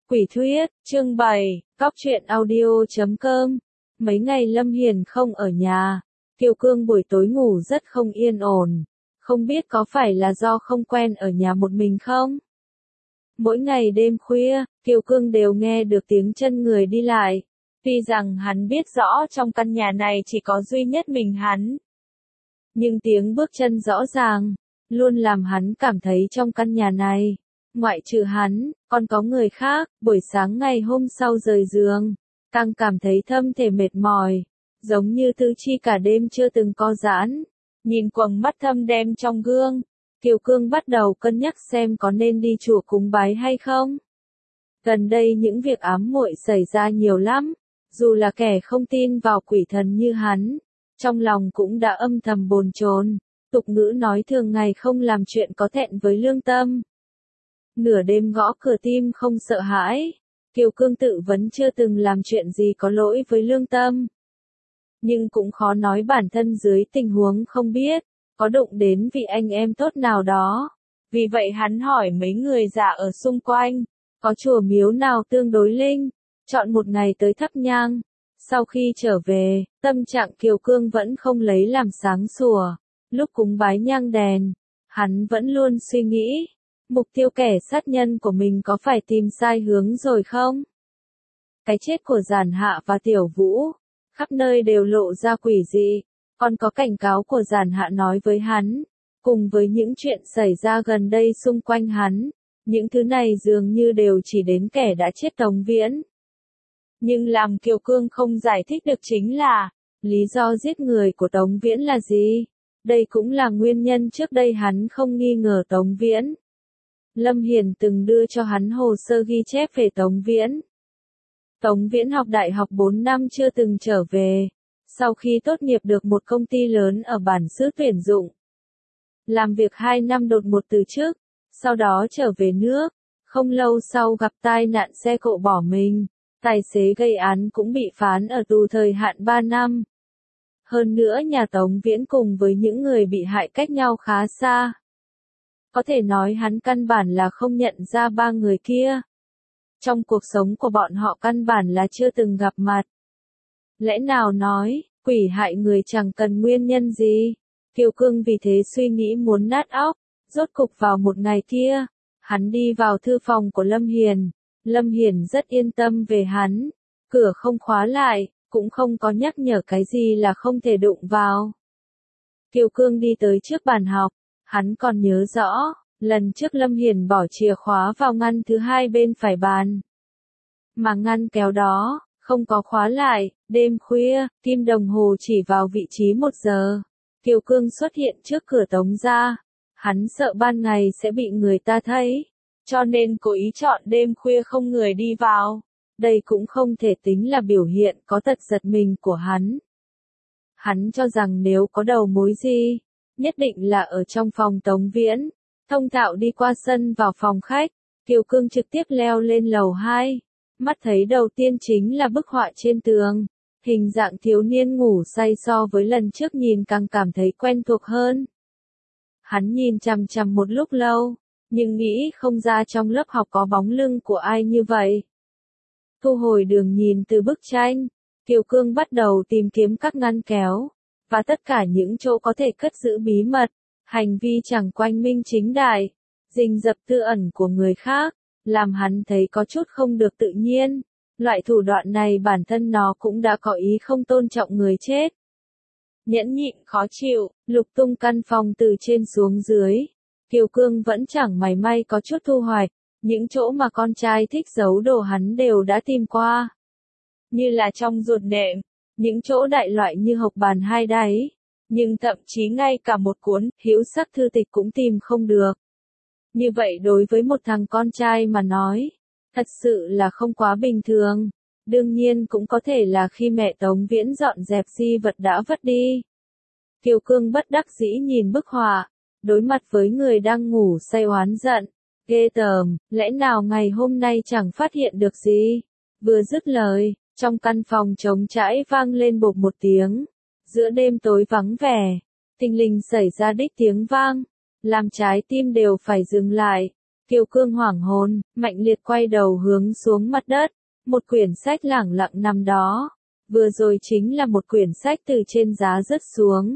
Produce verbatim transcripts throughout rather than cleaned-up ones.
Quỷ thuyết, chương bảy, cóc truyện audio chấm com. Mấy ngày Lâm Hiền không ở nhà, Kiều Cương buổi tối ngủ rất không yên ổn, không biết có phải là do không quen ở nhà một mình không? Mỗi ngày đêm khuya, Kiều Cương đều nghe được tiếng chân người đi lại, tuy rằng hắn biết rõ trong căn nhà này chỉ có duy nhất mình hắn. Nhưng tiếng bước chân rõ ràng, luôn làm hắn cảm thấy trong căn nhà này, ngoại trừ hắn, còn có người khác. Buổi sáng ngày hôm sau rời giường, càng cảm thấy thân thể mệt mỏi, giống như tứ chi cả đêm chưa từng co giãn. Nhìn quầng mắt thâm đen trong gương, Kiều Cương bắt đầu cân nhắc xem có nên đi chùa cúng bái hay không. Gần đây những việc ám muội xảy ra nhiều lắm, dù là kẻ không tin vào quỷ thần như hắn, trong lòng cũng đã âm thầm bồn chồn. Tục ngữ nói thường ngày không làm chuyện có thẹn với lương tâm. Nửa đêm gõ cửa tim không sợ hãi, Kiều Cương tự vấn chưa từng làm chuyện gì có lỗi với lương tâm. Nhưng cũng khó nói bản thân dưới tình huống không biết, có đụng đến vị anh em tốt nào đó. Vì vậy hắn hỏi mấy người già ở xung quanh, có chùa miếu nào tương đối linh, chọn một ngày tới thắp nhang. Sau khi trở về, tâm trạng Kiều Cương vẫn không lấy làm sáng sủa. Lúc cúng bái nhang đèn, hắn vẫn luôn suy nghĩ, mục tiêu kẻ sát nhân của mình có phải tìm sai hướng rồi không? Cái chết của Giản Hạ và Tiểu Vũ, khắp nơi đều lộ ra quỷ dị, còn có cảnh cáo của Giản Hạ nói với hắn, cùng với những chuyện xảy ra gần đây xung quanh hắn, những thứ này dường như đều chỉ đến kẻ đã chết Tống Viễn. Nhưng làm Kiều Cương không giải thích được chính là, lý do giết người của Tống Viễn là gì? Đây cũng là nguyên nhân trước đây hắn không nghi ngờ Tống Viễn. Lâm Hiền từng đưa cho hắn hồ sơ ghi chép về Tống Viễn. Tống Viễn học đại học bốn năm chưa từng trở về, sau khi tốt nghiệp được một công ty lớn ở bản xứ tuyển dụng. Làm việc hai năm đột ngột từ chức, sau đó trở về nước, không lâu sau gặp tai nạn xe cộ bỏ mình, tài xế gây án cũng bị phán ở tù thời hạn ba năm. Hơn nữa nhà Tống Viễn cùng với những người bị hại cách nhau khá xa. Có thể nói hắn căn bản là không nhận ra ba người kia. Trong cuộc sống của bọn họ căn bản là chưa từng gặp mặt. Lẽ nào nói, quỷ hại người chẳng cần nguyên nhân gì? Kiều Cương vì thế suy nghĩ muốn nát óc. Rốt cục vào một ngày kia, hắn đi vào thư phòng của Lâm Hiền. Lâm Hiền rất yên tâm về hắn. Cửa không khóa lại, cũng không có nhắc nhở cái gì là không thể đụng vào. Kiều Cương đi tới trước bàn học. Hắn còn nhớ rõ, lần trước Lâm Hiền bỏ chìa khóa vào ngăn thứ hai bên phải bàn. Mà ngăn kéo đó, không có khóa lại. Đêm khuya, kim đồng hồ chỉ vào vị trí một giờ. Kiều Cương xuất hiện trước cửa Tống gia. Hắn sợ ban ngày sẽ bị người ta thấy, cho nên cố ý chọn đêm khuya không người đi vào. Đây cũng không thể tính là biểu hiện có tật giật mình của hắn. Hắn cho rằng nếu có đầu mối gì, nhất định là ở trong phòng Tống Viễn. Thông thạo đi qua sân vào phòng khách, Kiều Cương trực tiếp leo lên lầu hai. Mắt thấy đầu tiên chính là bức họa trên tường. Hình dạng thiếu niên ngủ say so với lần trước nhìn càng cảm thấy quen thuộc hơn. Hắn nhìn chằm chằm một lúc lâu, nhưng nghĩ không ra trong lớp học có bóng lưng của ai như vậy. Thu hồi đường nhìn từ bức tranh, Kiều Cương bắt đầu tìm kiếm các ngăn kéo, và tất cả những chỗ có thể cất giữ bí mật. Hành vi chẳng quanh minh chính đại, rình rập tư ẩn của người khác, làm hắn thấy có chút không được tự nhiên. Loại thủ đoạn này bản thân nó cũng đã có ý không tôn trọng người chết. Nhẫn nhịn khó chịu, lục tung căn phòng từ trên xuống dưới. Kiều Cương vẫn chẳng mảy may có chút thu hoạch, những chỗ mà con trai thích giấu đồ hắn đều đã tìm qua. Như là trong ruột nệm, những chỗ đại loại như hộc bàn hai đáy, nhưng thậm chí ngay cả một cuốn hữu sắc thư tịch cũng tìm không được. Như vậy đối với một thằng con trai mà nói, thật sự là không quá bình thường. Đương nhiên cũng có thể là khi mẹ Tống Viễn dọn dẹp di vật đã vứt đi. Kiều Cương bất đắc dĩ nhìn bức họa, đối mặt với người đang ngủ say oán giận. Ghê tởm, lẽ nào ngày hôm nay chẳng phát hiện được gì? Vừa dứt lời, trong căn phòng trống trải vang lên bộp một tiếng. Giữa đêm tối vắng vẻ, thình lình xảy ra đích tiếng vang, làm trái tim đều phải dừng lại. Kiều Cương hoảng hồn, mạnh liệt quay đầu hướng xuống mặt đất, một quyển sách lẳng lặng nằm đó. Vừa rồi chính là một quyển sách từ trên giá rớt xuống.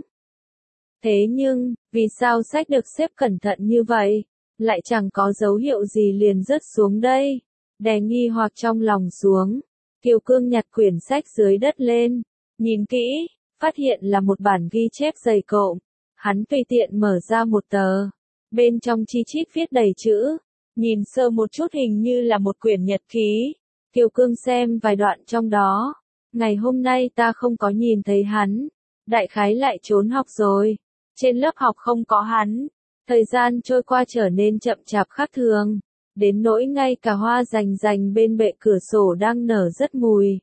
Thế nhưng, vì sao sách được xếp cẩn thận như vậy, lại chẳng có dấu hiệu gì liền rớt xuống đây? Đè nghi hoặc trong lòng xuống, Kiều Cương nhặt quyển sách dưới đất lên, nhìn kỹ, phát hiện là một bản ghi chép dày cộm. Hắn tùy tiện mở ra một tờ, bên trong chi chít viết đầy chữ, nhìn sơ một chút hình như là một quyển nhật ký. Kiều Cương xem vài đoạn trong đó. Ngày hôm nay ta không có nhìn thấy hắn, đại khái lại trốn học rồi. Trên lớp học không có hắn. Thời gian trôi qua trở nên chậm chạp khác thường, đến nỗi ngay cả hoa rành rành bên bệ cửa sổ đang nở rất mùi,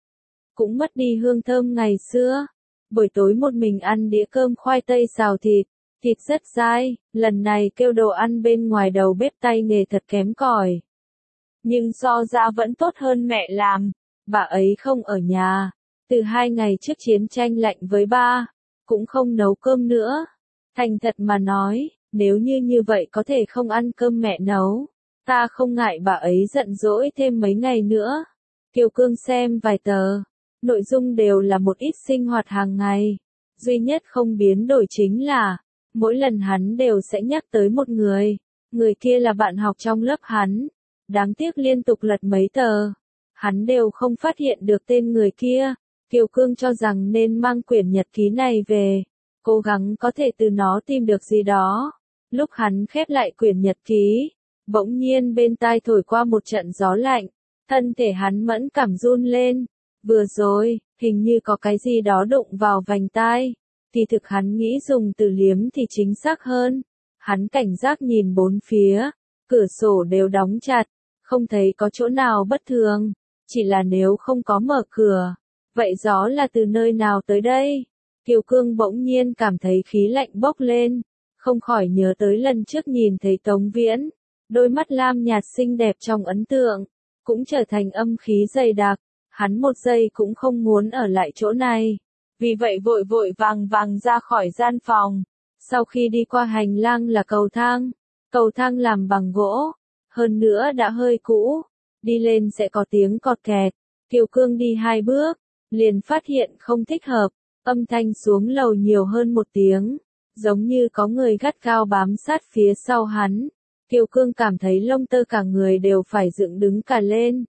cũng mất đi hương thơm ngày xưa. Buổi tối một mình ăn đĩa cơm khoai tây xào thịt, thịt rất dai, lần này kêu đồ ăn bên ngoài đầu bếp tay nghề thật kém cỏi. Nhưng so ra vẫn tốt hơn mẹ làm, bà ấy không ở nhà, từ hai ngày trước chiến tranh lạnh với ba, cũng không nấu cơm nữa. Thành thật mà nói, nếu như như vậy có thể không ăn cơm mẹ nấu, ta không ngại bà ấy giận dỗi thêm mấy ngày nữa. Kiều Cương xem vài tờ, nội dung đều là một ít sinh hoạt hàng ngày. Duy nhất không biến đổi chính là, mỗi lần hắn đều sẽ nhắc tới một người, người kia là bạn học trong lớp hắn. Đáng tiếc liên tục lật mấy tờ, hắn đều không phát hiện được tên người kia. Kiều Cương cho rằng nên mang quyển nhật ký này về, cố gắng có thể từ nó tìm được gì đó. Lúc hắn khép lại quyển nhật ký, bỗng nhiên bên tai thổi qua một trận gió lạnh, thân thể hắn mẫn cảm run lên. Vừa rồi, hình như có cái gì đó đụng vào vành tai, thì thực hắn nghĩ dùng từ liếm thì chính xác hơn. Hắn cảnh giác nhìn bốn phía, cửa sổ đều đóng chặt, không thấy có chỗ nào bất thường, chỉ là nếu không có mở cửa, vậy gió là từ nơi nào tới đây? Kiều Cương bỗng nhiên cảm thấy khí lạnh bốc lên, không khỏi nhớ tới lần trước nhìn thấy Tống Viễn, đôi mắt lam nhạt xinh đẹp trong ấn tượng, cũng trở thành âm khí dày đặc. Hắn một giây cũng không muốn ở lại chỗ này, vì vậy vội vội vàng vàng ra khỏi gian phòng. Sau khi đi qua hành lang là cầu thang, cầu thang làm bằng gỗ, hơn nữa đã hơi cũ, đi lên sẽ có tiếng cọt kẹt. Kiều Cương đi hai bước, liền phát hiện không thích hợp, âm thanh xuống lầu nhiều hơn một tiếng, giống như có người gắt gao bám sát phía sau hắn. Kiều Cương cảm thấy lông tơ cả người đều phải dựng đứng cả lên.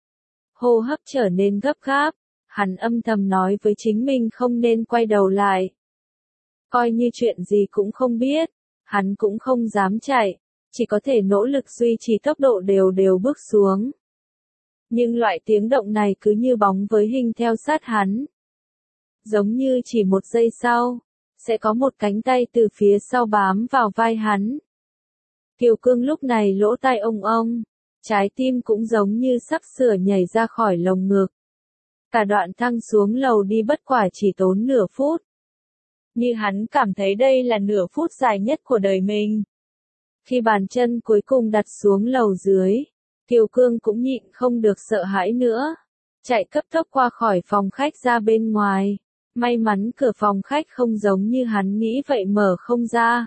Hô hấp trở nên gấp gáp, hắn âm thầm nói với chính mình không nên quay đầu lại. Coi như chuyện gì cũng không biết, hắn cũng không dám chạy, chỉ có thể nỗ lực duy trì tốc độ đều đều bước xuống. Nhưng loại tiếng động này cứ như bóng với hình theo sát hắn. Giống như chỉ một giây sau, sẽ có một cánh tay từ phía sau bám vào vai hắn. Kiều Cương lúc này lỗ tai ông ông, trái tim cũng giống như sắp sửa nhảy ra khỏi lồng ngực. Cả đoạn thang xuống lầu đi bất quả chỉ tốn nửa phút. Nhưng hắn cảm thấy đây là nửa phút dài nhất của đời mình. Khi bàn chân cuối cùng đặt xuống lầu dưới, Kiều Cương cũng nhịn không được sợ hãi nữa. Chạy cấp tốc qua khỏi phòng khách ra bên ngoài. May mắn cửa phòng khách không giống như hắn nghĩ vậy mở không ra.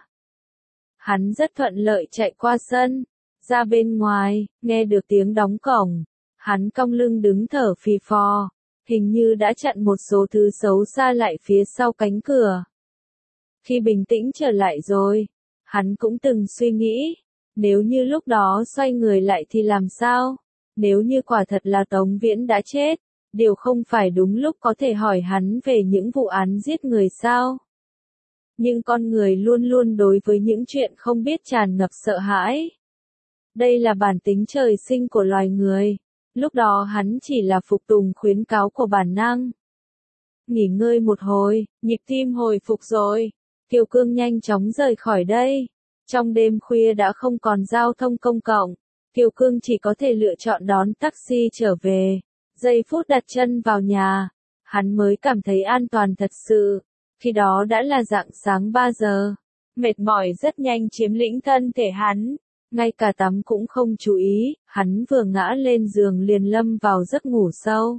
Hắn rất thuận lợi chạy qua sân, ra bên ngoài, nghe được tiếng đóng cổng. Hắn cong lưng đứng thở phì phò, hình như đã chặn một số thứ xấu xa lại phía sau cánh cửa. Khi bình tĩnh trở lại rồi, hắn cũng từng suy nghĩ, nếu như lúc đó xoay người lại thì làm sao? Nếu như quả thật là Tống Viễn đã chết, điều không phải đúng lúc có thể hỏi hắn về những vụ án giết người sao? Nhưng con người luôn luôn đối với những chuyện không biết tràn ngập sợ hãi. Đây là bản tính trời sinh của loài người. Lúc đó hắn chỉ là phục tùng khuyến cáo của bản năng. Nghỉ ngơi một hồi, nhịp tim hồi phục rồi. Kiều Cương nhanh chóng rời khỏi đây. Trong đêm khuya đã không còn giao thông công cộng. Kiều Cương chỉ có thể lựa chọn đón taxi trở về. Giây phút đặt chân vào nhà, hắn mới cảm thấy an toàn thật sự. Khi đó đã là rạng sáng ba giờ. Mệt mỏi rất nhanh chiếm lĩnh thân thể hắn. Ngay cả tắm cũng không chú ý, hắn vừa ngã lên giường liền lâm vào giấc ngủ sâu.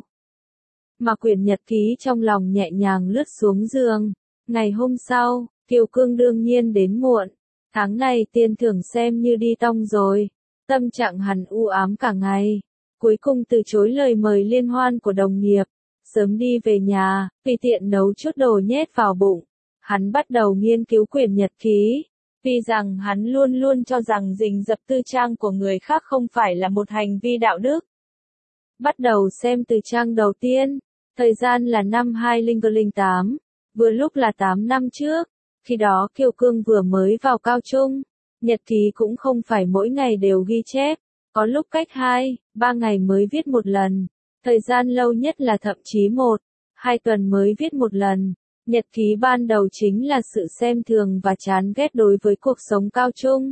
Mà quyển nhật ký trong lòng nhẹ nhàng lướt xuống giường. Ngày hôm sau, Kiều Cương đương nhiên đến muộn. Tháng này tiền thưởng xem như đi tong rồi. Tâm trạng hắn u ám cả ngày. Cuối cùng từ chối lời mời liên hoan của đồng nghiệp. Sớm đi về nhà, tùy tiện nấu chút đồ nhét vào bụng. Hắn bắt đầu nghiên cứu quyển nhật ký. Vì rằng hắn luôn luôn cho rằng rình rập tư trang của người khác không phải là một hành vi đạo đức. Bắt đầu xem từ trang đầu tiên. Thời gian là năm hai không không tám. Vừa lúc là tám năm trước. Khi đó Kiều Cương vừa mới vào cao trung. Nhật ký cũng không phải mỗi ngày đều ghi chép. Có lúc cách hai, ba ngày mới viết một lần. Thời gian lâu nhất là thậm chí một, hai tuần mới viết một lần. Nhật ký ban đầu chính là sự xem thường và chán ghét đối với cuộc sống cao trung.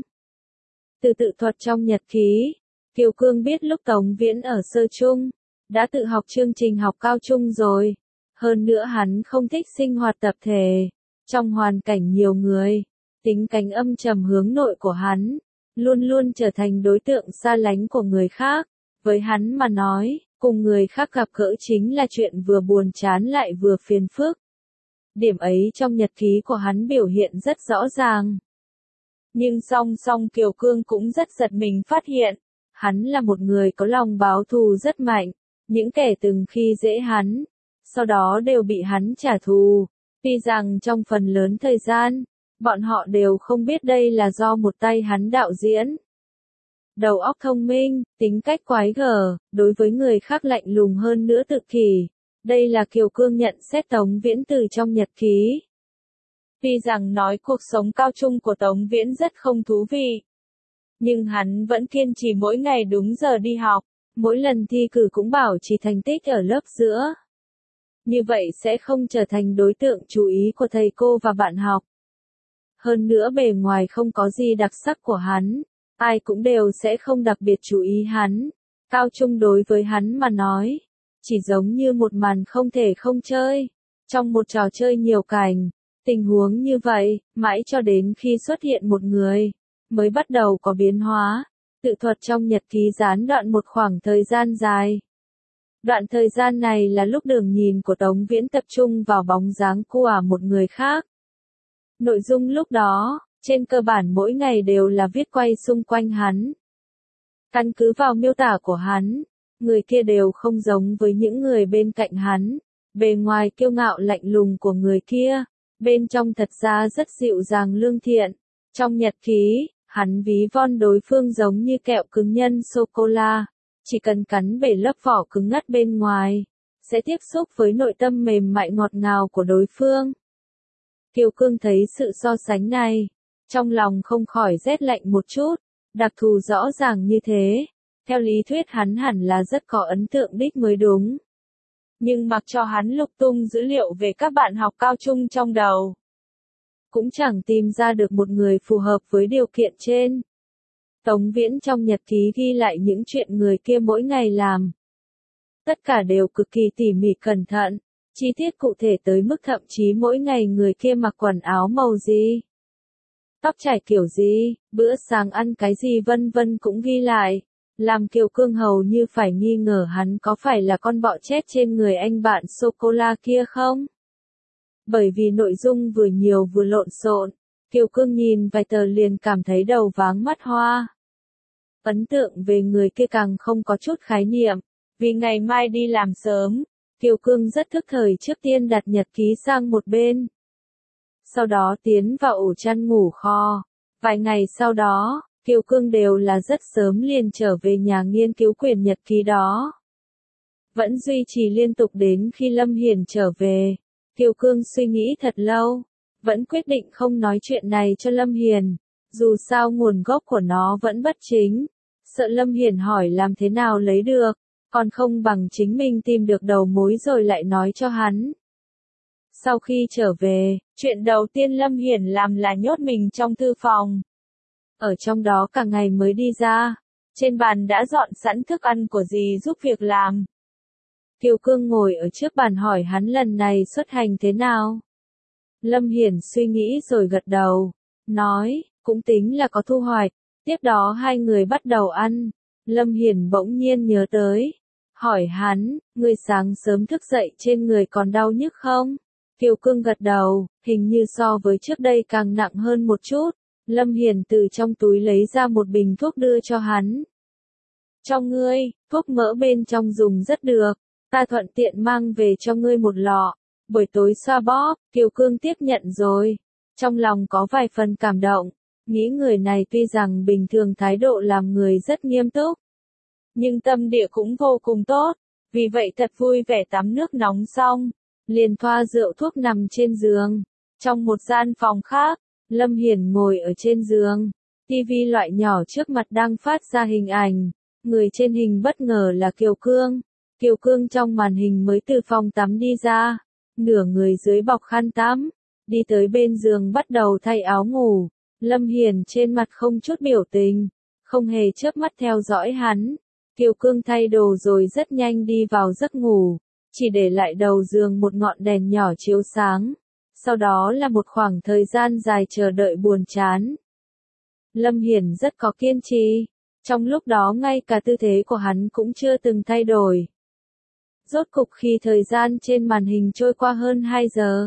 Từ tự thuật trong nhật ký, Kiều Cương biết lúc Tống Viễn ở sơ trung, đã tự học chương trình học cao trung rồi. Hơn nữa hắn không thích sinh hoạt tập thể, trong hoàn cảnh nhiều người, tính cách âm trầm hướng nội của hắn, luôn luôn trở thành đối tượng xa lánh của người khác. Với hắn mà nói, cùng người khác gặp gỡ chính là chuyện vừa buồn chán lại vừa phiền phức. Điểm ấy trong nhật ký của hắn biểu hiện rất rõ ràng. Nhưng song song Kiều Cương cũng rất giật mình phát hiện, hắn là một người có lòng báo thù rất mạnh, những kẻ từng khi dễ hắn, sau đó đều bị hắn trả thù, tuy rằng trong phần lớn thời gian, bọn họ đều không biết đây là do một tay hắn đạo diễn. Đầu óc thông minh, tính cách quái gở, đối với người khác lạnh lùng hơn nữa tự kỷ. Đây là Kiều Cương nhận xét Tống Viễn từ trong nhật ký. Tuy rằng nói cuộc sống cao trung của Tống Viễn rất không thú vị, nhưng hắn vẫn kiên trì mỗi ngày đúng giờ đi học, mỗi lần thi cử cũng bảo trì thành tích ở lớp giữa. Như vậy sẽ không trở thành đối tượng chú ý của thầy cô và bạn học. Hơn nữa bề ngoài không có gì đặc sắc của hắn, ai cũng đều sẽ không đặc biệt chú ý hắn. Cao trung đối với hắn mà nói, chỉ giống như một màn không thể không chơi. Trong một trò chơi nhiều cảnh, tình huống như vậy, mãi cho đến khi xuất hiện một người, mới bắt đầu có biến hóa. Tự thuật trong nhật ký gián đoạn một khoảng thời gian dài. Đoạn thời gian này là lúc đường nhìn của Tống Viễn tập trung vào bóng dáng của một người khác. Nội dung lúc đó, trên cơ bản mỗi ngày đều là viết quay xung quanh hắn. Căn cứ vào miêu tả của hắn, người kia đều không giống với những người bên cạnh hắn. Bề ngoài kiêu ngạo lạnh lùng của người kia, bên trong thật ra rất dịu dàng lương thiện. Trong nhật ký, hắn ví von đối phương giống như kẹo cứng nhân sô-cô-la, chỉ cần cắn bể lớp vỏ cứng ngắt bên ngoài, sẽ tiếp xúc với nội tâm mềm mại ngọt ngào của đối phương. Kiều Cương thấy sự so sánh này, trong lòng không khỏi rét lạnh một chút, đặc thù rõ ràng như thế, theo lý thuyết hắn hẳn là rất có ấn tượng đích mới đúng. Nhưng mặc cho hắn lục tung dữ liệu về các bạn học cao trung trong đầu, cũng chẳng tìm ra được một người phù hợp với điều kiện trên. Tống Viễn trong nhật ký ghi lại những chuyện người kia mỗi ngày làm. Tất cả đều cực kỳ tỉ mỉ cẩn thận, chi tiết cụ thể tới mức thậm chí mỗi ngày người kia mặc quần áo màu gì, tóc chải kiểu gì, bữa sáng ăn cái gì vân vân cũng ghi lại, làm Kiều Cương hầu như phải nghi ngờ hắn có phải là con bọ chết trên người anh bạn sô-cô-la kia không. Bởi vì nội dung vừa nhiều vừa lộn xộn, Kiều Cương nhìn vài tờ liền cảm thấy đầu váng mắt hoa. Ấn tượng về người kia càng không có chút khái niệm, vì ngày mai đi làm sớm, Kiều Cương rất thức thời trước tiên đặt nhật ký sang một bên. Sau đó tiến vào ổ chăn ngủ kho. Vài ngày sau đó, Kiều Cương đều là rất sớm liền trở về nhà nghiên cứu quyển nhật ký đó. Vẫn duy trì liên tục đến khi Lâm Hiền trở về. Kiều Cương suy nghĩ thật lâu, vẫn quyết định không nói chuyện này cho Lâm Hiền, dù sao nguồn gốc của nó vẫn bất chính, sợ Lâm Hiền hỏi làm thế nào lấy được, còn không bằng chính mình tìm được đầu mối rồi lại nói cho hắn. Sau khi trở về, chuyện đầu tiên Lâm Hiền làm là nhốt mình trong thư phòng. Ở trong đó cả ngày mới đi ra, trên bàn đã dọn sẵn thức ăn của dì giúp việc làm. Kiều Cương ngồi ở trước bàn hỏi hắn lần này xuất hành thế nào. Lâm Hiển suy nghĩ rồi gật đầu, nói, cũng tính là có thu hoạch. Tiếp đó hai người bắt đầu ăn. Lâm Hiển bỗng nhiên nhớ tới, hỏi hắn, người sáng sớm thức dậy trên người còn đau nhức không? Kiều Cương gật đầu, hình như so với trước đây càng nặng hơn một chút. Lâm Hiền từ trong túi lấy ra một bình thuốc đưa cho hắn. Cho ngươi, thuốc mỡ bên trong dùng rất được, ta thuận tiện mang về cho ngươi một lọ, buổi tối xoa bóp. Kiều Cương tiếp nhận rồi, trong lòng có vài phần cảm động, nghĩ người này tuy rằng bình thường thái độ làm người rất nghiêm túc, nhưng tâm địa cũng vô cùng tốt, vì vậy thật vui vẻ tắm nước nóng xong, liền thoa rượu thuốc nằm trên giường. Trong một gian phòng khác, Lâm Hiền ngồi ở trên giường, tivi loại nhỏ trước mặt đang phát ra hình ảnh, người trên hình bất ngờ là Kiều Cương. Kiều Cương trong màn hình mới từ phòng tắm đi ra, nửa người dưới bọc khăn tắm, đi tới bên giường bắt đầu thay áo ngủ. Lâm Hiền trên mặt không chút biểu tình, không hề chớp mắt theo dõi hắn. Kiều Cương thay đồ rồi rất nhanh đi vào giấc ngủ, chỉ để lại đầu giường một ngọn đèn nhỏ chiếu sáng. Sau đó là một khoảng thời gian dài chờ đợi buồn chán. Lâm Hiền rất có kiên trì, trong lúc đó ngay cả tư thế của hắn cũng chưa từng thay đổi. Rốt cục khi thời gian trên màn hình trôi qua hơn hai giờ,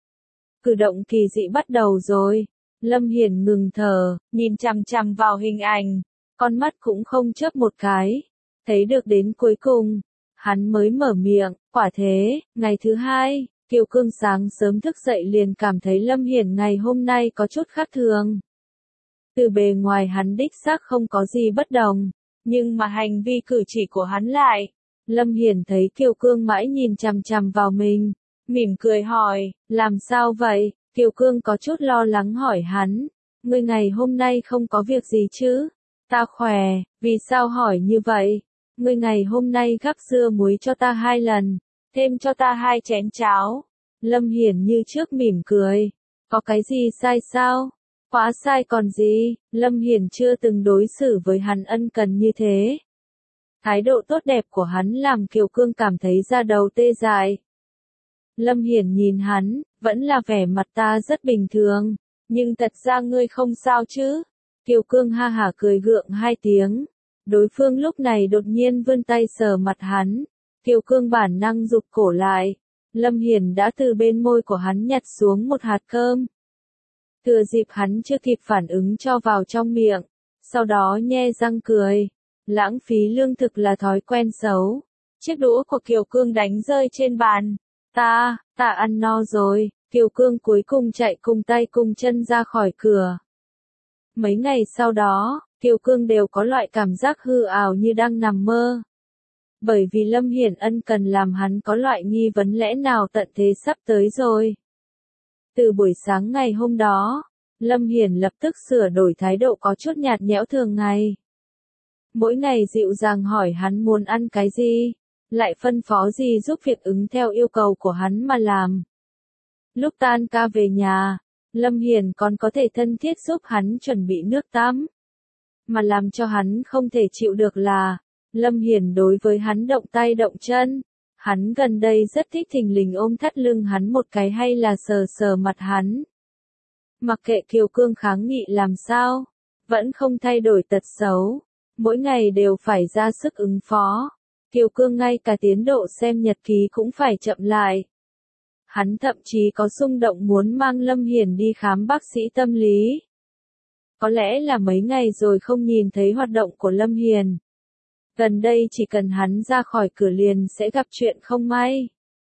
cử động kỳ dị bắt đầu rồi. Lâm Hiền ngừng thở, nhìn chằm chằm vào hình ảnh, con mắt cũng không chớp một cái. Thấy được đến cuối cùng, hắn mới mở miệng. Quả thế, ngày thứ hai, Kiều Cương sáng sớm thức dậy liền cảm thấy Lâm Hiền ngày hôm nay có chút khác thường. Từ bề ngoài hắn đích xác không có gì bất đồng, nhưng mà hành vi cử chỉ của hắn lại. Lâm Hiền thấy Kiều Cương mãi nhìn chằm chằm vào mình, mỉm cười hỏi, làm sao vậy? Kiều Cương có chút lo lắng hỏi hắn, ngươi ngày hôm nay không có việc gì chứ? Ta khỏe, vì sao hỏi như vậy? Ngươi ngày hôm nay gắp dưa muối cho ta hai lần, thêm cho ta hai chén cháo. Lâm Hiền như trước mỉm cười, có cái gì sai sao? Quá sai còn gì? Lâm Hiền chưa từng đối xử với hắn ân cần như thế. Thái độ tốt đẹp của hắn làm Kiều Cương cảm thấy da đầu tê dại. Lâm Hiền nhìn hắn, vẫn là vẻ mặt ta rất bình thường, nhưng thật ra ngươi không sao chứ? Kiều Cương ha hả cười gượng hai tiếng. Đối phương lúc này đột nhiên vươn tay sờ mặt hắn. Kiều Cương bản năng rụt cổ lại. Lâm Hiền đã từ bên môi của hắn nhặt xuống một hạt cơm. Thừa dịp hắn chưa kịp phản ứng cho vào trong miệng, sau đó nhe răng cười. Lãng phí lương thực là thói quen xấu. Chiếc đũa của Kiều Cương đánh rơi trên bàn. Ta, ta ăn no rồi. Kiều Cương cuối cùng chạy cùng tay cùng chân ra khỏi cửa. Mấy ngày sau đó, Kiều Cương đều có loại cảm giác hư ảo như đang nằm mơ. Bởi vì Lâm Hiền ân cần làm hắn có loại nghi vấn lẽ nào tận thế sắp tới rồi. Từ buổi sáng ngày hôm đó, Lâm Hiền lập tức sửa đổi thái độ có chút nhạt nhẽo thường ngày. Mỗi ngày dịu dàng hỏi hắn muốn ăn cái gì, lại phân phó gì giúp việc ứng theo yêu cầu của hắn mà làm. Lúc tan ca về nhà, Lâm Hiền còn có thể thân thiết giúp hắn chuẩn bị nước tắm. Mà làm cho hắn không thể chịu được là, Lâm Hiền đối với hắn động tay động chân. Hắn gần đây rất thích thình lình ôm thắt lưng hắn một cái hay là sờ sờ mặt hắn. Mặc kệ Kiều Cương kháng nghị làm sao, vẫn không thay đổi tật xấu. Mỗi ngày đều phải ra sức ứng phó. Kiều Cương ngay cả tiến độ xem nhật ký cũng phải chậm lại. Hắn thậm chí có xung động muốn mang Lâm Hiền đi khám bác sĩ tâm lý. Có lẽ là mấy ngày rồi không nhìn thấy hoạt động của Lâm Hiền. Gần đây chỉ cần hắn ra khỏi cửa liền sẽ gặp chuyện không may.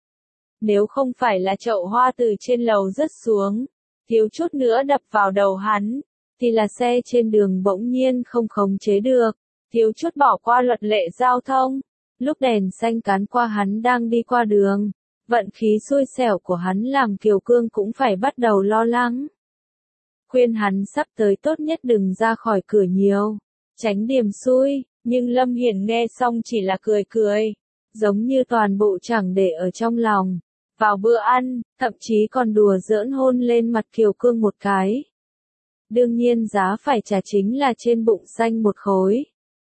Nếu không phải là chậu hoa từ trên lầu rớt xuống, thiếu chút nữa đập vào đầu hắn, thì là xe trên đường bỗng nhiên không khống chế được, thiếu chút bỏ qua luật lệ giao thông. Lúc đèn xanh cán qua hắn đang đi qua đường, vận khí xui xẻo của hắn làm Kiều Cương cũng phải bắt đầu lo lắng. Khuyên hắn sắp tới tốt nhất đừng ra khỏi cửa nhiều, tránh điểm xui, nhưng Lâm Hiền nghe xong chỉ là cười cười, giống như toàn bộ chẳng để ở trong lòng. Vào bữa ăn, thậm chí còn đùa giỡn hôn lên mặt Kiều Cương một cái. Đương nhiên giá phải trả chính là trên bụng xanh một khối.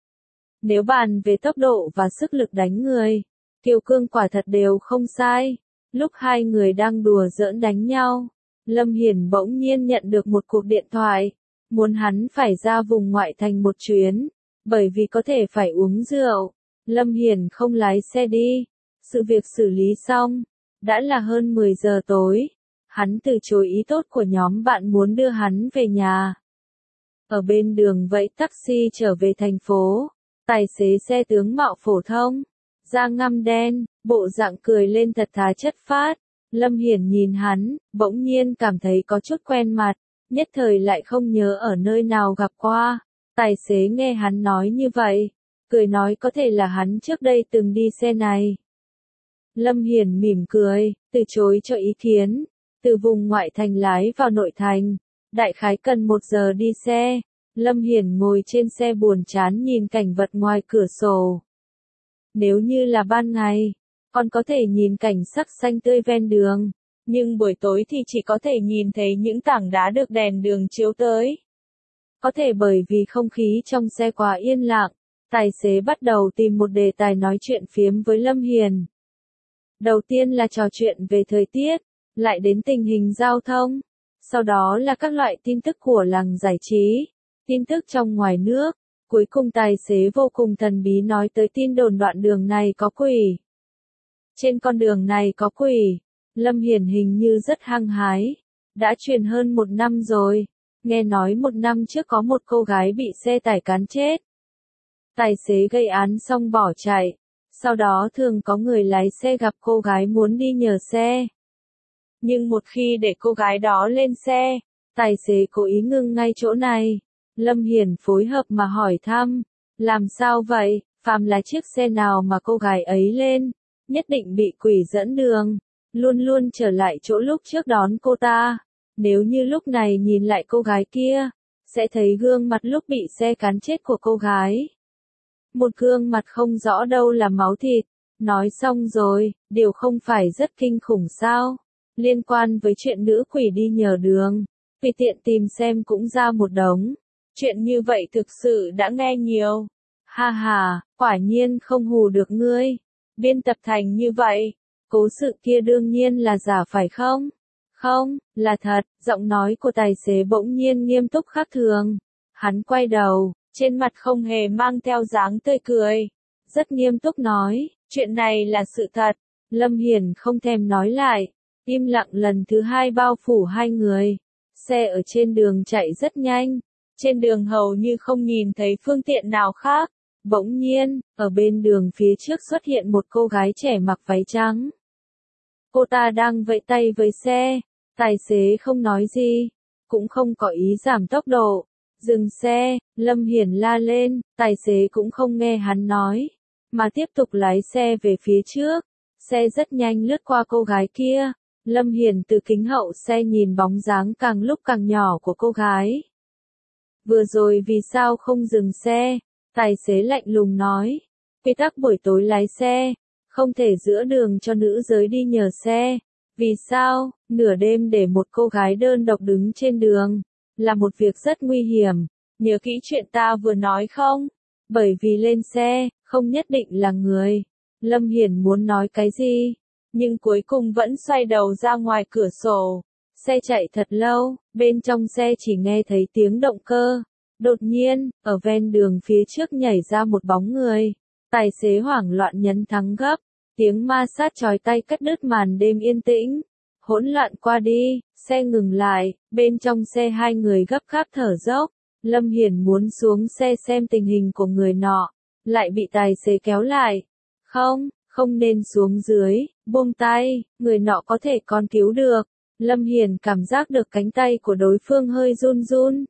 Nếu bàn về tốc độ và sức lực đánh người, Kiều Cương quả thật đều không sai. Lúc hai người đang đùa giỡn đánh nhau, Lâm Hiền bỗng nhiên nhận được một cuộc điện thoại, muốn hắn phải ra vùng ngoại thành một chuyến, bởi vì có thể phải uống rượu. Lâm Hiền không lái xe đi. Sự việc xử lý xong, đã là hơn mười giờ tối. Hắn từ chối ý tốt của nhóm bạn muốn đưa hắn về nhà. ở bên đường vẫy taxi trở về thành phố. Tài xế xe tướng mạo phổ thông, da ngăm đen, bộ dạng cười lên thật thà chất phác. Lâm Hiển nhìn hắn, bỗng nhiên cảm thấy có chút quen mặt, nhất thời lại không nhớ ở nơi nào gặp qua. Tài xế nghe hắn nói như vậy, cười nói có thể là hắn trước đây từng đi xe này. Lâm Hiển mỉm cười, từ chối cho ý kiến. Từ vùng ngoại thành lái vào nội thành, đại khái cần một giờ đi xe. Lâm Hiển ngồi trên xe buồn chán nhìn cảnh vật ngoài cửa sổ. Nếu như là ban ngày, còn có thể nhìn cảnh sắc xanh tươi ven đường, nhưng buổi tối thì chỉ có thể nhìn thấy những tảng đá được đèn đường chiếu tới. Có thể bởi vì không khí trong xe quá yên lặng, tài xế bắt đầu tìm một đề tài nói chuyện phiếm với Lâm Hiển. Đầu tiên là trò chuyện về thời tiết, lại đến tình hình giao thông, sau đó là các loại tin tức của làng giải trí, tin tức trong ngoài nước, cuối cùng tài xế vô cùng thần bí nói tới tin đồn đoạn đường này có quỷ. Trên con đường này có quỷ, Lâm Hiển hình như rất hăng hái, đã truyền hơn một năm rồi, nghe nói một năm trước có một cô gái bị xe tải cán chết. Tài xế gây án xong bỏ chạy, sau đó thường có người lái xe gặp cô gái muốn đi nhờ xe. Nhưng một khi để cô gái đó lên xe, tài xế cố ý ngưng ngay chỗ này. Lâm Hiển phối hợp mà hỏi thăm, làm sao vậy, phàm là chiếc xe nào mà cô gái ấy lên, nhất định bị quỷ dẫn đường, luôn luôn trở lại chỗ lúc trước đón cô ta. Nếu như lúc này nhìn lại cô gái kia, sẽ thấy gương mặt lúc bị xe cán chết của cô gái. Một gương mặt không rõ đâu là máu thịt. Nói xong rồi, điều không phải rất kinh khủng sao? Liên quan với chuyện nữ quỷ đi nhờ đường, vì tiện tìm xem cũng ra một đống. Chuyện như vậy thực sự đã nghe nhiều. Ha ha, quả nhiên không hù được ngươi. Biên tập thành như vậy, cố sự kia đương nhiên là giả phải không? Không, là thật. Giọng nói của tài xế bỗng nhiên nghiêm túc khác thường. Hắn quay đầu, trên mặt không hề mang theo dáng tươi cười. Rất nghiêm túc nói, chuyện này là sự thật. Lâm Hiển không thèm nói lại, im lặng lần thứ hai bao phủ hai người. Xe ở trên đường chạy rất nhanh, trên đường hầu như không nhìn thấy phương tiện nào khác. Bỗng nhiên, ở bên đường phía trước xuất hiện một cô gái trẻ mặc váy trắng. Cô ta đang vẫy tay với xe, tài xế không nói gì, cũng không có ý giảm tốc độ. Dừng xe, Lâm Hiển la lên, tài xế cũng không nghe hắn nói, mà tiếp tục lái xe về phía trước. Xe rất nhanh lướt qua cô gái kia. Lâm Hiển từ kính hậu xe nhìn bóng dáng càng lúc càng nhỏ của cô gái. Vừa rồi vì sao không dừng xe? Tài xế lạnh lùng nói. Quy tắc buổi tối lái xe, không thể giữa đường cho nữ giới đi nhờ xe. Vì sao? Nửa đêm để một cô gái đơn độc đứng trên đường, là một việc rất nguy hiểm. Nhớ kỹ chuyện ta vừa nói không? Bởi vì lên xe, không nhất định là người. Lâm Hiển muốn nói cái gì, nhưng cuối cùng vẫn xoay đầu ra ngoài cửa sổ. Xe chạy thật lâu, bên trong xe chỉ nghe thấy tiếng động cơ. Đột nhiên, ở ven đường phía trước nhảy ra một bóng người. Tài xế hoảng loạn nhấn thắng gấp. Tiếng ma sát chói tai cắt đứt màn đêm yên tĩnh. Hỗn loạn qua đi, xe ngừng lại, bên trong xe hai người gấp gáp thở dốc. Lâm Hiển muốn xuống xe xem tình hình của người nọ, lại bị tài xế kéo lại. Không, không nên xuống dưới, buông tay, người nọ có thể còn cứu được. Lâm Hiển cảm giác được cánh tay của đối phương hơi run run.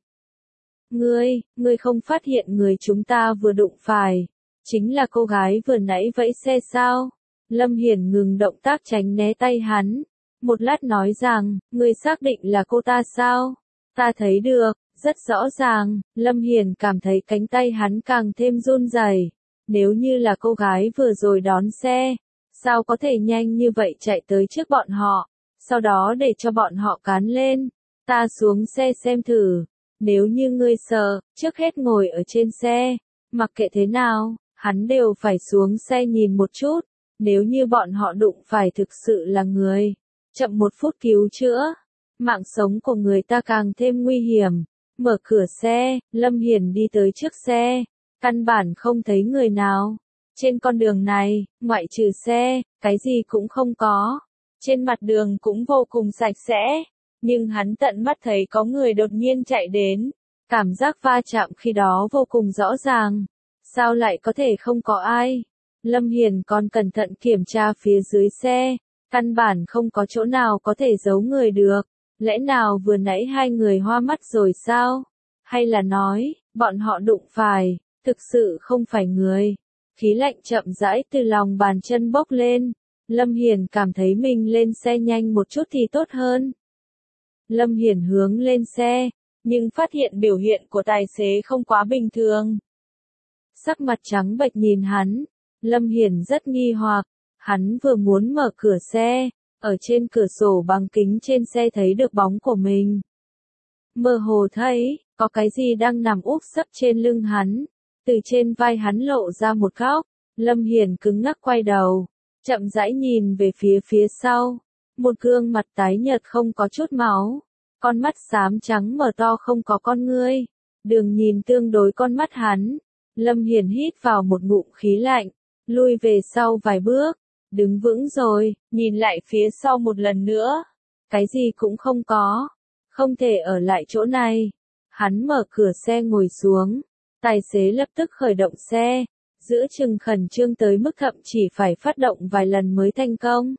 Ngươi, ngươi không phát hiện người chúng ta vừa đụng phải, chính là cô gái vừa nãy vẫy xe sao? Lâm Hiển ngừng động tác tránh né tay hắn. Một lát nói rằng, ngươi xác định là cô ta sao? Ta thấy được, rất rõ ràng. Lâm Hiển cảm thấy cánh tay hắn càng thêm run rẩy. Nếu như là cô gái vừa rồi đón xe, sao có thể nhanh như vậy chạy tới trước bọn họ, sau đó để cho bọn họ cán lên. Ta xuống xe xem thử. Nếu như ngươi sợ, trước hết ngồi ở trên xe, mặc kệ thế nào, hắn đều phải xuống xe nhìn một chút. Nếu như bọn họ đụng phải thực sự là người, chậm một phút cứu chữa, mạng sống của người ta càng thêm nguy hiểm. Mở cửa xe, Lâm Hiển đi tới trước xe, căn bản không thấy người nào. Trên con đường này, ngoại trừ xe, cái gì cũng không có. Trên mặt đường cũng vô cùng sạch sẽ, nhưng hắn tận mắt thấy có người đột nhiên chạy đến. Cảm giác va chạm khi đó vô cùng rõ ràng. Sao lại có thể không có ai? Lâm Hiền còn cẩn thận kiểm tra phía dưới xe, căn bản không có chỗ nào có thể giấu người được. Lẽ nào vừa nãy hai người hoa mắt rồi sao? Hay là nói, bọn họ đụng phải, thực sự không phải người. Khí lạnh chậm rãi từ lòng bàn chân bốc lên. Lâm Hiền cảm thấy mình lên xe nhanh một chút thì tốt hơn. Lâm Hiền hướng lên xe, nhưng phát hiện biểu hiện của tài xế không quá bình thường. Sắc mặt trắng bệch nhìn hắn, Lâm Hiền rất nghi hoặc, hắn vừa muốn mở cửa xe, ở trên cửa sổ bằng kính trên xe thấy được bóng của mình. Mơ hồ thấy, có cái gì đang nằm úp sấp trên lưng hắn, từ trên vai hắn lộ ra một góc, Lâm Hiền cứng ngắc quay đầu, chậm rãi nhìn về phía phía sau, một gương mặt tái nhợt không có chút máu, con mắt xám trắng mở to không có con ngươi, đường nhìn tương đối con mắt hắn. Lâm Hiền hít vào một ngụm khí lạnh, lui về sau vài bước, đứng vững rồi, nhìn lại phía sau một lần nữa. Cái gì cũng không có, không thể ở lại chỗ này. Hắn mở cửa xe ngồi xuống, tài xế lập tức khởi động xe, giữa chừng khẩn trương tới mức thậm chỉ phải phát động vài lần mới thành công.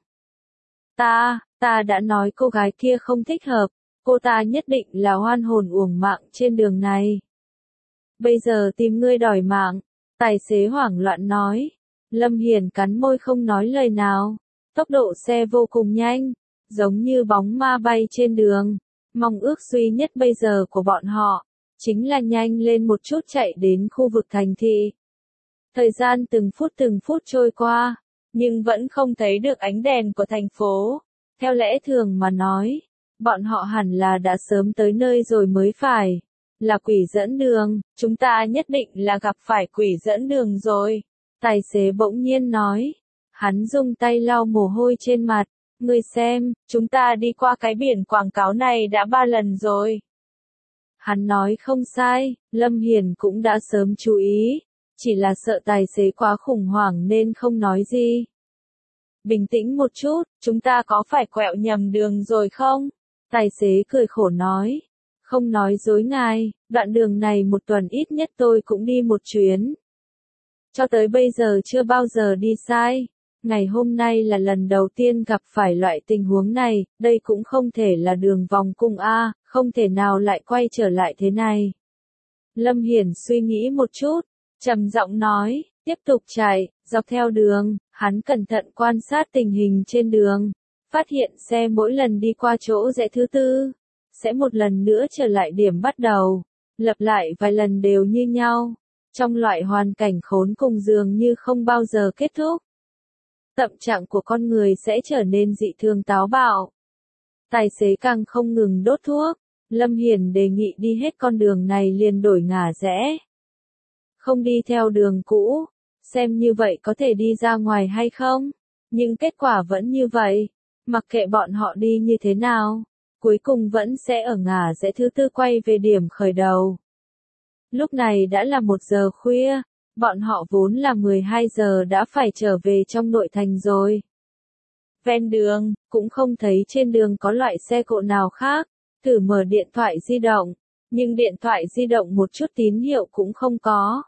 Ta, ta đã nói cô gái kia không thích hợp, cô ta nhất định là oan hồn uổng mạng trên đường này. Bây giờ tìm ngươi đòi mạng, tài xế hoảng loạn nói. Lâm Hiền cắn môi không nói lời nào, tốc độ xe vô cùng nhanh, giống như bóng ma bay trên đường. Mong ước duy nhất bây giờ của bọn họ, chính là nhanh lên một chút chạy đến khu vực thành thị. Thời gian từng phút từng phút trôi qua, nhưng vẫn không thấy được ánh đèn của thành phố. Theo lẽ thường mà nói, bọn họ hẳn là đã sớm tới nơi rồi mới phải. Là quỷ dẫn đường, chúng ta nhất định là gặp phải quỷ dẫn đường rồi. Tài xế bỗng nhiên nói. Hắn dùng tay lau mồ hôi trên mặt. Ngươi xem, chúng ta đi qua cái biển quảng cáo này đã ba lần rồi. Hắn nói không sai, Lâm Hiền cũng đã sớm chú ý. Chỉ là sợ tài xế quá khủng hoảng nên không nói gì. Bình tĩnh một chút, chúng ta có phải quẹo nhầm đường rồi không? Tài xế cười khổ nói. Không nói dối ngài, đoạn đường này một tuần ít nhất tôi cũng đi một chuyến. Cho tới bây giờ chưa bao giờ đi sai. Ngày hôm nay là lần đầu tiên gặp phải loại tình huống này, đây cũng không thể là đường vòng cung A, không thể nào lại quay trở lại thế này. Lâm Hiển suy nghĩ một chút, trầm giọng nói, tiếp tục chạy, dọc theo đường, hắn cẩn thận quan sát tình hình trên đường, phát hiện xe mỗi lần đi qua chỗ rẽ thứ tư, sẽ một lần nữa trở lại điểm bắt đầu, lặp lại vài lần đều như nhau, trong loại hoàn cảnh khốn cùng dường như không bao giờ kết thúc. Tâm trạng của con người sẽ trở nên dị thường táo bạo. Tài xế càng không ngừng đốt thuốc, Lâm Hiền đề nghị đi hết con đường này liền đổi ngả rẽ. Không đi theo đường cũ, xem như vậy có thể đi ra ngoài hay không, nhưng kết quả vẫn như vậy, mặc kệ bọn họ đi như thế nào, cuối cùng vẫn sẽ ở ngả rẽ thứ tư quay về điểm khởi đầu. Lúc này đã là một giờ khuya, bọn họ vốn là mười hai giờ đã phải trở về trong nội thành rồi. Ven đường, cũng không thấy trên đường có loại xe cộ nào khác, thử mở điện thoại di động, nhưng điện thoại di động một chút tín hiệu cũng không có.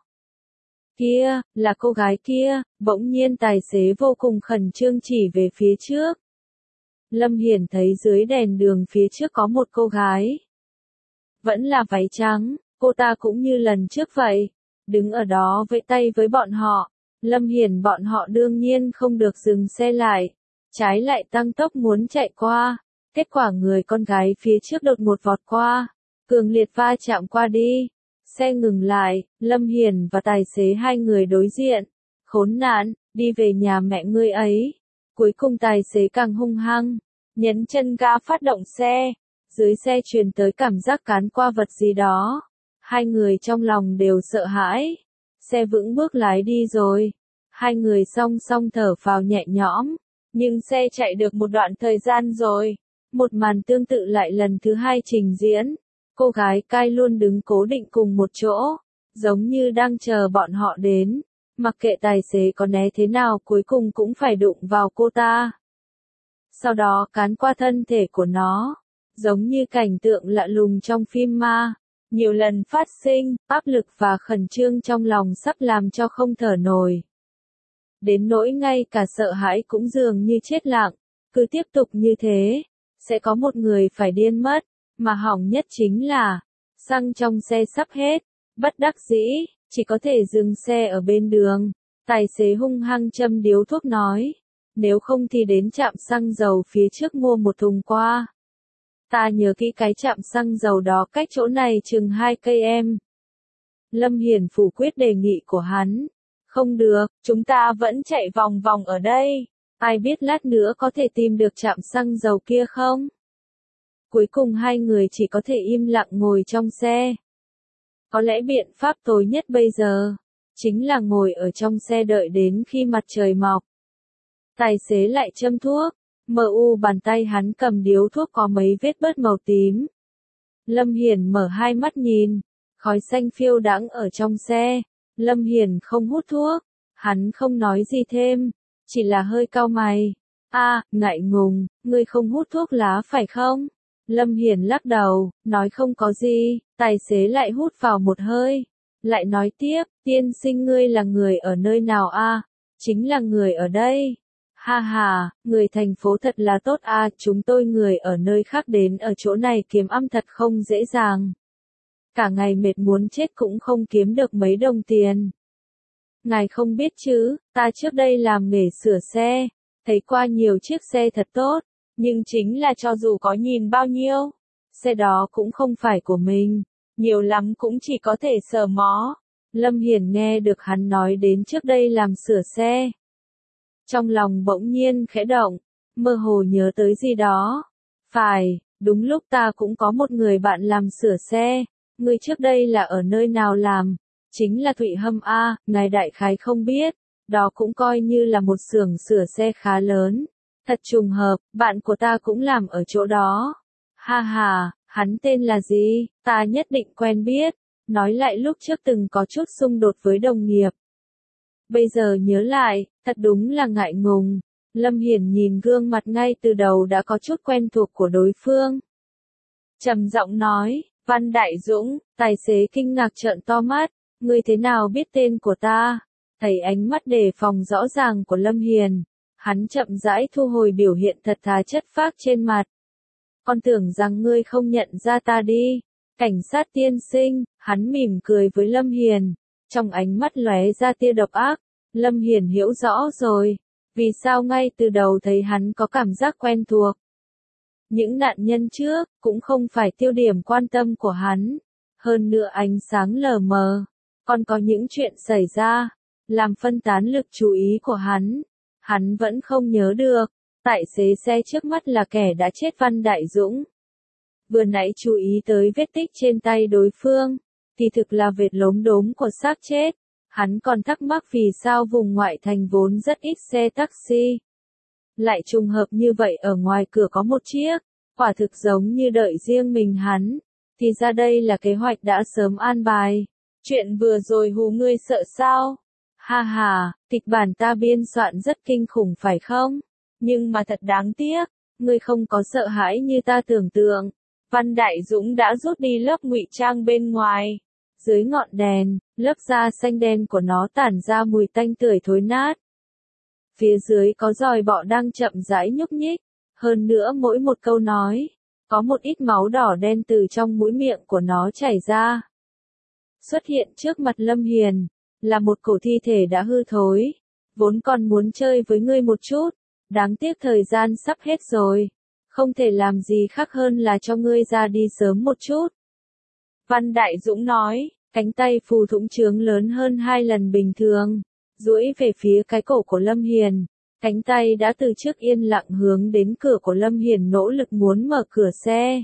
Kia, là cô gái kia, bỗng nhiên tài xế vô cùng khẩn trương chỉ về phía trước. Lâm Hiển thấy dưới đèn đường phía trước có một cô gái. Vẫn là váy trắng, cô ta cũng như lần trước vậy, đứng ở đó vẫy tay với bọn họ. Lâm Hiển bọn họ đương nhiên không được dừng xe lại, trái lại tăng tốc muốn chạy qua. Kết quả người con gái phía trước đột một vọt qua, cường liệt va chạm qua đi. Xe ngừng lại, Lâm Hiền và tài xế hai người đối diện. Khốn nạn, đi về nhà mẹ ngươi ấy. Cuối cùng tài xế càng hung hăng, nhấn chân ga phát động xe. Dưới xe truyền tới cảm giác cán qua vật gì đó. Hai người trong lòng đều sợ hãi. Xe vững bước lái đi rồi. Hai người song song thở phào nhẹ nhõm. Nhưng xe chạy được một đoạn thời gian rồi. Một màn tương tự lại lần thứ hai trình diễn. Cô gái cai luôn đứng cố định cùng một chỗ, giống như đang chờ bọn họ đến, mặc kệ tài xế có né thế nào cuối cùng cũng phải đụng vào cô ta. Sau đó cán qua thân thể của nó, giống như cảnh tượng lạ lùng trong phim ma, Nhiều lần phát sinh, áp lực và khẩn trương trong lòng sắp làm cho không thở nổi. Đến nỗi ngay cả sợ hãi cũng dường như chết lặng, cứ tiếp tục như thế, sẽ có một người phải điên mất, mà hỏng nhất chính là, xăng trong xe sắp hết, bất đắc dĩ, chỉ có thể dừng xe ở bên đường. Tài xế hung hăng châm điếu thuốc nói, nếu không thì đến trạm xăng dầu phía trước mua một thùng qua. Ta nhớ kỹ cái trạm xăng dầu đó cách chỗ này chừng hai cây em. Lâm Hiền phủ quyết đề nghị của hắn. Không được, chúng ta vẫn chạy vòng vòng ở đây. Ai biết lát nữa có thể tìm được trạm xăng dầu kia không? Cuối cùng hai người chỉ có thể im lặng ngồi trong xe. Có lẽ biện pháp tối nhất bây giờ, chính là ngồi ở trong xe đợi đến khi mặt trời mọc. Tài xế lại châm thuốc, mờ u bàn tay hắn cầm điếu thuốc có mấy vết bớt màu tím. Lâm Hiền mở hai mắt nhìn, khói xanh phiêu đãng ở trong xe. Lâm Hiền không hút thuốc, hắn không nói gì thêm, chỉ là hơi cau mày. A, à, ngại ngùng, ngươi không hút thuốc lá phải không? Lâm Hiền lắc đầu, nói không có gì, tài xế lại hút vào một hơi. Lại nói tiếp, tiên sinh ngươi là người ở nơi nào a? À? Chính là người ở đây. Ha ha, người thành phố thật là tốt a, à, chúng tôi người ở nơi khác đến ở chỗ này kiếm ăn thật không dễ dàng. Cả ngày mệt muốn chết cũng không kiếm được mấy đồng tiền. Ngài không biết chứ, ta trước đây làm nghề sửa xe, thấy qua nhiều chiếc xe thật tốt, nhưng chính là cho dù có nhìn bao nhiêu, xe đó cũng không phải của mình, nhiều lắm cũng chỉ có thể sờ mó. Lâm Hiền nghe được hắn nói đến trước đây làm sửa xe. Trong lòng bỗng nhiên khẽ động, mơ hồ nhớ tới gì đó. Phải, đúng lúc ta cũng có một người bạn làm sửa xe. Ngươi trước đây là ở nơi nào làm? Chính là Thụy Hâm A, ngài đại khái không biết, đó cũng coi như là một xưởng sửa xe khá lớn. Thật trùng hợp, bạn của ta cũng làm ở chỗ đó. Ha ha, hắn tên là gì? Ta nhất định quen biết. Nói lại lúc trước từng có chút xung đột với đồng nghiệp. Bây giờ nhớ lại, thật đúng là ngại ngùng. Lâm Hiển nhìn gương mặt ngay từ đầu đã có chút quen thuộc của đối phương. Trầm giọng nói. Văn Đại Dũng, tài xế kinh ngạc trợn to mắt, ngươi thế nào biết tên của ta? Thấy ánh mắt đề phòng rõ ràng của Lâm Hiền, hắn chậm rãi thu hồi biểu hiện thật thà chất phác trên mặt. Con tưởng rằng ngươi không nhận ra ta đi. Cảnh sát tiên sinh, hắn mỉm cười với Lâm Hiền, trong ánh mắt lóe ra tia độc ác. Lâm Hiền hiểu rõ rồi, vì sao ngay từ đầu thấy hắn có cảm giác quen thuộc. Những nạn nhân trước, cũng không phải tiêu điểm quan tâm của hắn. Hơn nữa ánh sáng lờ mờ, còn có những chuyện xảy ra, làm phân tán lực chú ý của hắn. Hắn vẫn không nhớ được, tài xế xe trước mắt là kẻ đã chết Văn Đại Dũng. Vừa nãy chú ý tới vết tích trên tay đối phương, thì thực là vệt lốm đốm của xác chết. Hắn còn thắc mắc vì sao vùng ngoại thành vốn rất ít xe taxi. Lại trùng hợp như vậy ở ngoài cửa có một chiếc, quả thực giống như đợi riêng mình hắn, thì ra đây là kế hoạch đã sớm an bài. Chuyện vừa rồi hù ngươi sợ sao? Ha ha, kịch bản ta biên soạn rất kinh khủng phải không? Nhưng mà thật đáng tiếc, ngươi không có sợ hãi như ta tưởng tượng. Văn Đại Dũng đã rút đi lớp ngụy trang bên ngoài. Dưới ngọn đèn, lớp da xanh đen của nó tản ra mùi tanh tưởi thối nát. Phía dưới có giòi bọ đang chậm rãi nhúc nhích. Hơn nữa mỗi một câu nói, có một ít máu đỏ đen từ trong mũi miệng của nó chảy ra. Xuất hiện trước mặt Lâm Hiền, là một cổ thi thể đã hư thối. Vốn còn muốn chơi với ngươi một chút, đáng tiếc thời gian sắp hết rồi. Không thể làm gì khác hơn là cho ngươi ra đi sớm một chút. Văn Đại Dũng nói, cánh tay phù thủng trướng lớn hơn hai lần bình thường, duỗi về phía cái cổ của Lâm Hiền. Cánh tay đã từ trước yên lặng hướng đến cửa của Lâm Hiền nỗ lực muốn mở cửa xe.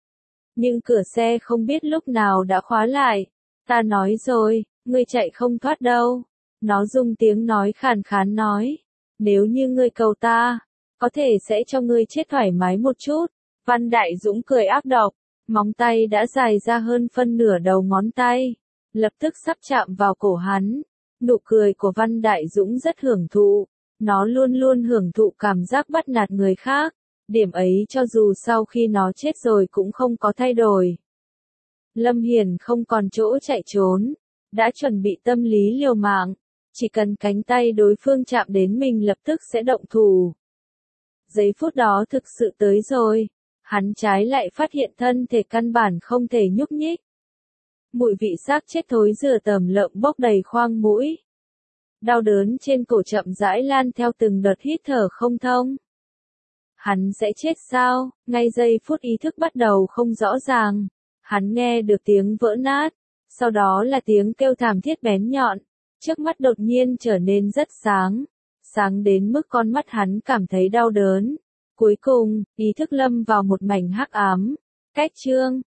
Nhưng cửa xe không biết lúc nào đã khóa lại. Ta nói rồi, ngươi chạy không thoát đâu. Nó dùng tiếng nói khàn khàn nói. Nếu như ngươi cầu ta, có thể sẽ cho ngươi chết thoải mái một chút. Văn Đại Dũng cười ác độc, móng tay đã dài ra hơn phân nửa đầu ngón tay, lập tức sắp chạm vào cổ hắn. Nụ cười của Văn Đại Dũng rất hưởng thụ, nó luôn luôn hưởng thụ cảm giác bắt nạt người khác, điểm ấy cho dù sau khi nó chết rồi cũng không có thay đổi. Lâm Hiền không còn chỗ chạy trốn, đã chuẩn bị tâm lý liều mạng, chỉ cần cánh tay đối phương chạm đến mình lập tức sẽ động thủ. Giây phút đó thực sự tới rồi, hắn trái lại phát hiện thân thể căn bản không thể nhúc nhích. Mùi vị xác chết thối rửa tầm lợm bốc đầy khoang mũi. Đau đớn trên cổ chậm rãi lan theo từng đợt hít thở không thông. Hắn sẽ chết sao? Ngay giây phút ý thức bắt đầu không rõ ràng, hắn nghe được tiếng vỡ nát, sau đó là tiếng kêu thảm thiết bén nhọn, trước mắt đột nhiên trở nên rất sáng, sáng đến mức con mắt hắn cảm thấy đau đớn. Cuối cùng, ý thức lâm vào một mảnh hắc ám. Cách chương